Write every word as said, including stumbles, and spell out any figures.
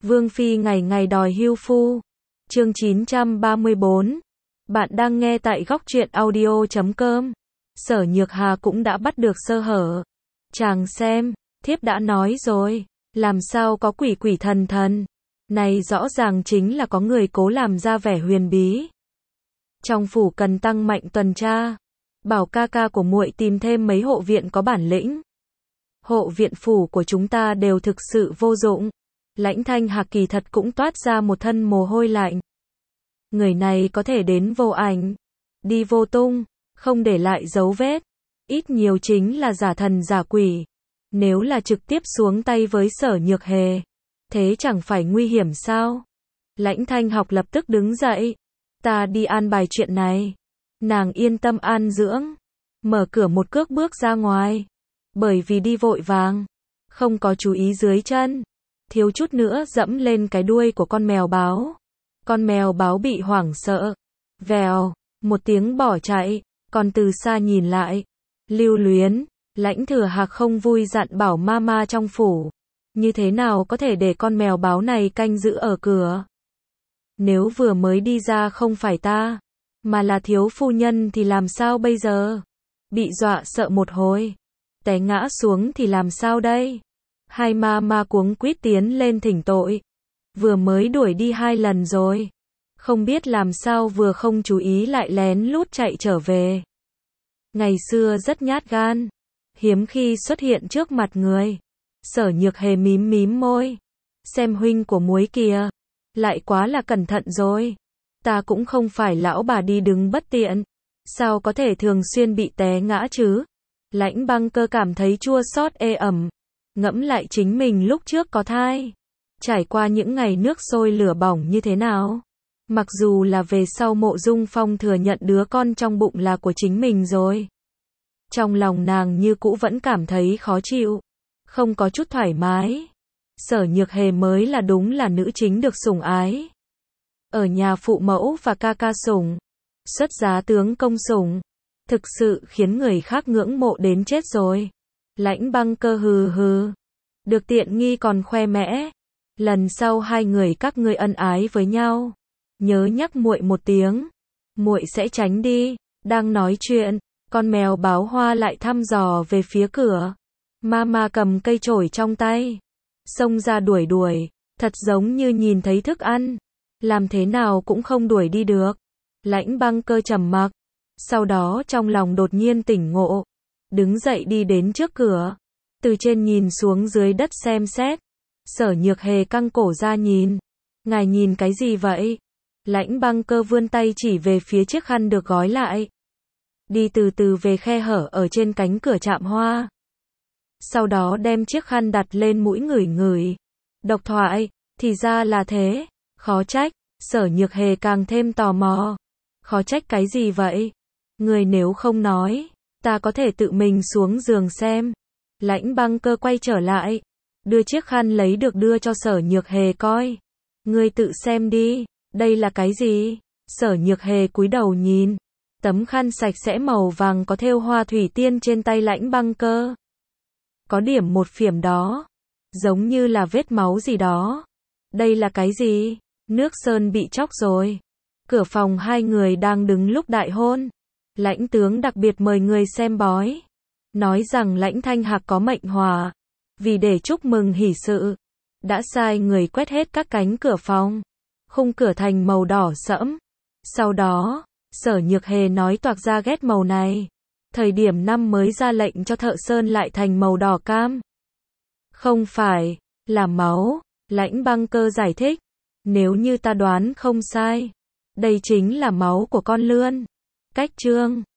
Vương Phi ngày ngày đòi hưu phu. Chương chín trăm ba mươi bốn. Bạn đang nghe tại góc truyện audio chấm com. Sở Nhược Hà cũng đã bắt được sơ hở. Chàng xem, thiếp đã nói rồi, làm sao có quỷ quỷ thần thần. Này rõ ràng chính là có người cố làm ra vẻ huyền bí. Trong phủ cần tăng mạnh tuần tra, bảo ca ca của muội tìm thêm mấy hộ viện có bản lĩnh. Hộ viện phủ của chúng ta đều thực sự vô dụng. Lãnh Thanh Hạc kỳ thật cũng toát ra một thân mồ hôi lạnh. Người này có thể đến vô ảnh, đi vô tung, không để lại dấu vết, ít nhiều chính là giả thần giả quỷ. Nếu là trực tiếp xuống tay với Sở Nhược Hề, thế chẳng phải nguy hiểm sao? Lãnh Thanh Học lập tức đứng dậy. Ta đi an bài chuyện này. Nàng yên tâm an dưỡng. Mở cửa một cước bước ra ngoài. Bởi vì đi vội vàng, không có chú ý dưới chân, thiếu chút nữa dẫm lên cái đuôi của con mèo báo. Con mèo báo bị hoảng sợ. Vèo, một tiếng bỏ chạy, còn từ xa nhìn lại. Lưu Luyến, Lãnh Thừa Hạc không vui dặn bảo mama trong phủ. Như thế nào có thể để con mèo báo này canh giữ ở cửa? Nếu vừa mới đi ra không phải ta, mà là thiếu phu nhân thì làm sao bây giờ? Bị dọa sợ một hồi, té ngã xuống thì làm sao đây? Hai ma ma cuống quýt tiến lên thỉnh tội. Vừa mới đuổi đi hai lần rồi, không biết làm sao vừa không chú ý lại lén lút chạy trở về. Ngày xưa rất nhát gan, hiếm khi xuất hiện trước mặt người. Sở Nhược Hề mím mím môi. Xem huynh của muối kìa, lại quá là cẩn thận rồi. Ta cũng không phải lão bà đi đứng bất tiện, sao có thể thường xuyên bị té ngã chứ? Lãnh Băng Cơ cảm thấy chua xót ê ẩm, ngẫm lại chính mình lúc trước có thai, trải qua những ngày nước sôi lửa bỏng như thế nào. Mặc dù là về sau Mộ Dung Phong thừa nhận đứa con trong bụng là của chính mình rồi, trong lòng nàng như cũ vẫn cảm thấy khó chịu, không có chút thoải mái. Sở Nhược Hề mới là đúng là nữ chính được sủng ái. Ở nhà phụ mẫu và ca ca sủng, xuất giá tướng công sủng, thực sự khiến người khác ngưỡng mộ đến chết rồi. Lãnh Băng Cơ hừ hừ, được tiện nghi còn khoe mẽ. Lần sau hai người các ngươi ân ái với nhau, nhớ nhắc muội một tiếng, muội sẽ tránh đi. Đang nói chuyện, con mèo báo hoa lại thăm dò về phía cửa. Mama cầm cây chổi trong tay, xông ra đuổi đuổi, thật giống như nhìn thấy thức ăn, làm thế nào cũng không đuổi đi được. Lãnh Băng Cơ trầm mặc, sau đó trong lòng đột nhiên tỉnh ngộ, đứng dậy đi đến trước cửa, từ trên nhìn xuống dưới đất xem xét. Sở Nhược Hề căng cổ ra nhìn. Ngài nhìn cái gì vậy? Lãnh Băng Cơ vươn tay chỉ về phía chiếc khăn được gói lại. Đi từ từ về khe hở ở trên cánh cửa trạm hoa. Sau đó đem chiếc khăn đặt lên mũi ngửi ngửi. Độc thoại, thì ra là thế. Khó trách. Sở Nhược Hề càng thêm tò mò. Khó trách cái gì vậy? Người nếu không nói, ta có thể tự mình xuống giường xem. Lãnh Băng Cơ quay trở lại, đưa chiếc khăn lấy được đưa cho Sở Nhược Hề coi. Ngươi tự xem đi, đây là cái gì? Sở Nhược Hề cúi đầu nhìn, tấm khăn sạch sẽ màu vàng có thêu hoa thủy tiên trên tay Lãnh Băng Cơ. Có điểm một phiểm đó, giống như là vết máu gì đó. Đây là cái gì? Nước sơn bị chóc rồi. Cửa phòng hai người đang đứng lúc đại hôn. Lãnh tướng đặc biệt mời người xem bói, nói rằng Lãnh Thanh Hạc có mệnh hòa. Vì để chúc mừng hỷ sự, đã sai người quét hết các cánh cửa phòng, khung cửa thành màu đỏ sẫm. Sau đó, Sở Nhược Hề nói toạc ra ghét màu này. Thời điểm năm mới ra lệnh cho thợ sơn lại thành màu đỏ cam. Không phải, là máu. Lãnh Băng Cơ giải thích. Nếu như ta đoán không sai, đây chính là máu của con lươn. Cách chương